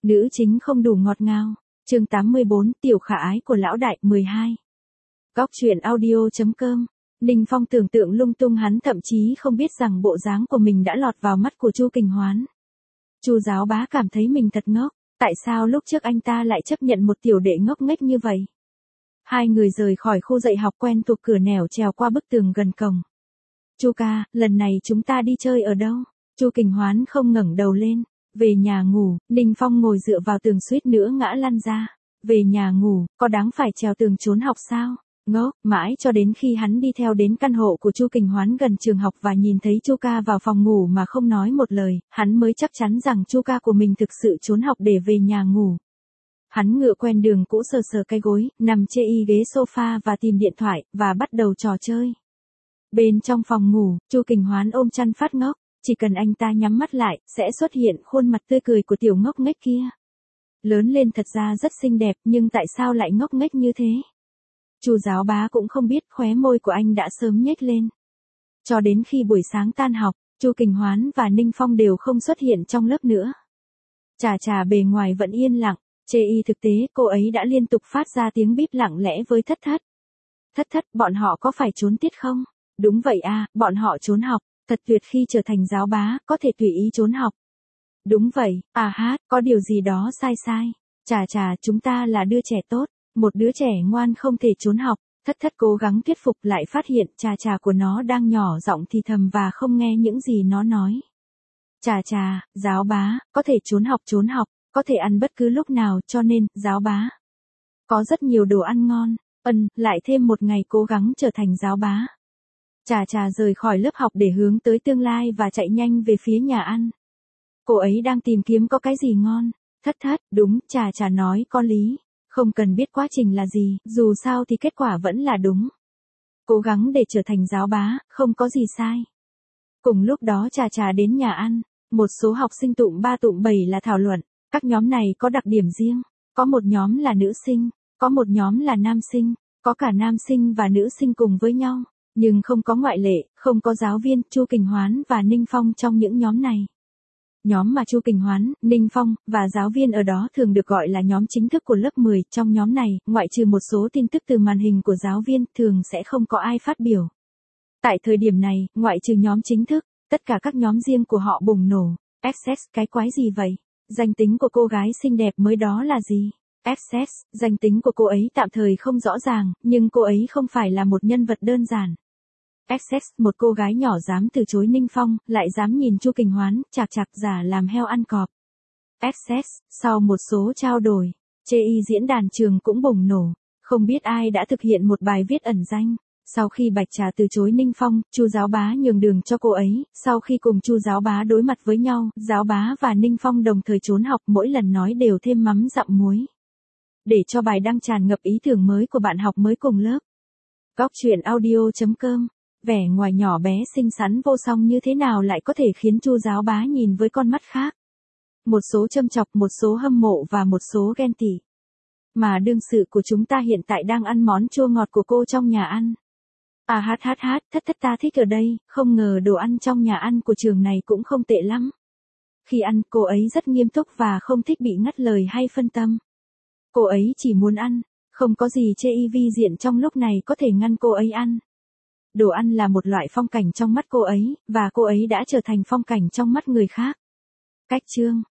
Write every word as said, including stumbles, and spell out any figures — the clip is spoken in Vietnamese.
Nữ chính không đủ ngọt ngào. Chương tám mươi bốn, tiểu khả ái của lão đại. mười hai. Góc truyện audio.com. Ninh Phong tưởng tượng lung tung, hắn thậm chí không biết rằng bộ dáng của mình đã lọt vào mắt của Chu Kình Hoán. Chu Giáo Bá cảm thấy mình thật ngốc, tại sao lúc trước anh ta lại chấp nhận một tiểu đệ ngốc nghếch như vậy? Hai người rời khỏi khu dạy học quen thuộc, cửa nẻo trèo qua bức tường gần cổng. Chu ca, lần này chúng ta đi chơi ở đâu? Chu Kình Hoán không ngẩng đầu lên. Về nhà ngủ. Ninh Phong ngồi dựa vào tường suýt nữa ngã lăn ra. Về nhà ngủ, có đáng phải trèo tường trốn học sao? Ngốc, mãi cho đến khi hắn đi theo đến căn hộ của Chu Kình Hoán gần trường học và nhìn thấy Chu ca vào phòng ngủ mà không nói một lời, hắn mới chắc chắn rằng Chu ca của mình thực sự trốn học để về nhà ngủ. Hắn ngựa quen đường cũ, sờ sờ cái gối, nằm chê y ghế sofa và tìm điện thoại, và bắt đầu trò chơi. Bên trong phòng ngủ, Chu Kình Hoán ôm chăn phát ngốc. Chỉ cần anh ta nhắm mắt lại, sẽ xuất hiện khuôn mặt tươi cười của tiểu ngốc nghếch kia. Lớn lên thật ra rất xinh đẹp, nhưng tại sao lại ngốc nghếch như thế? Chu Giáo Bá cũng không biết, khóe môi của anh đã sớm nhếch lên. Cho đến khi buổi sáng tan học, Chu Kình Hoán và Ninh Phong đều không xuất hiện trong lớp nữa. Chà chà, bề ngoài vẫn yên lặng, chê y thực tế cô ấy đã liên tục phát ra tiếng bíp lặng lẽ với Thất Thất. Thất Thất, bọn họ có phải trốn tiết không? Đúng vậy à, bọn họ trốn học. Thật tuyệt, khi trở thành giáo bá, có thể tùy ý trốn học. Đúng vậy, à hát, có điều gì đó sai sai. Chà chà, chúng ta là đứa trẻ tốt, một đứa trẻ ngoan không thể trốn học. Thất Thất cố gắng thuyết phục, lại phát hiện chà chà của nó đang nhỏ giọng thì thầm và không nghe những gì nó nói. Chà chà, giáo bá, có thể trốn học trốn học, có thể ăn bất cứ lúc nào, cho nên, giáo bá. Có rất nhiều đồ ăn ngon, ân, lại thêm một ngày cố gắng trở thành giáo bá. Chà chà rời khỏi lớp học để hướng tới tương lai và chạy nhanh về phía nhà ăn. Cô ấy đang tìm kiếm có cái gì ngon. Thất Thất, đúng, chà chà nói có lý. Không cần biết quá trình là gì, dù sao thì kết quả vẫn là đúng. Cố gắng để trở thành giáo bá, không có gì sai. Cùng lúc đó chà chà đến nhà ăn. Một số học sinh tụm ba tụm bảy là thảo luận. Các nhóm này có đặc điểm riêng. Có một nhóm là nữ sinh, có một nhóm là nam sinh, có cả nam sinh và nữ sinh cùng với nhau. Nhưng không có ngoại lệ, không có giáo viên, Chu Kình Hoán và Ninh Phong trong những nhóm này. Nhóm mà Chu Kình Hoán, Ninh Phong, và giáo viên ở đó thường được gọi là nhóm chính thức của lớp mười. Trong nhóm này, ngoại trừ một số tin tức từ màn hình của giáo viên, thường sẽ không có ai phát biểu. Tại thời điểm này, ngoại trừ nhóm chính thức, tất cả các nhóm riêng của họ bùng nổ. ép ét, cái quái gì vậy? Danh tính của cô gái xinh đẹp mới đó là gì? ép ét, danh tính của cô ấy tạm thời không rõ ràng, nhưng cô ấy không phải là một nhân vật đơn giản. ép ét, một cô gái nhỏ dám từ chối Ninh Phong, lại dám nhìn Chu Kình Hoán, chạc chạc giả làm heo ăn cọp. ép ét, sau một số trao đổi, chê y diễn đàn trường cũng bùng nổ, không biết ai đã thực hiện một bài viết ẩn danh. Sau khi Bạch Trà từ chối Ninh Phong, Chu Giáo Bá nhường đường cho cô ấy, sau khi cùng Chu Giáo Bá đối mặt với nhau, Giáo Bá và Ninh Phong đồng thời trốn học, mỗi lần nói đều thêm mắm dặm muối. Để cho bài đăng tràn ngập ý tưởng mới của bạn học mới cùng lớp. Góc truyện audio.com. Vẻ ngoài nhỏ bé xinh xắn vô song như thế nào lại có thể khiến Chu Giáo Bá nhìn với con mắt khác. Một số châm chọc, một số hâm mộ và một số ghen tị. Mà đương sự của chúng ta hiện tại đang ăn món chua ngọt của cô trong nhà ăn. À hát hát hát, Thất Thất ta thích ở đây, không ngờ đồ ăn trong nhà ăn của trường này cũng không tệ lắm. Khi ăn, cô ấy rất nghiêm túc và không thích bị ngắt lời hay phân tâm. Cô ấy chỉ muốn ăn, không có gì chê y vi diện trong lúc này có thể ngăn cô ấy ăn. Đồ ăn là một loại phong cảnh trong mắt cô ấy, và cô ấy đã trở thành phong cảnh trong mắt người khác. Cách chương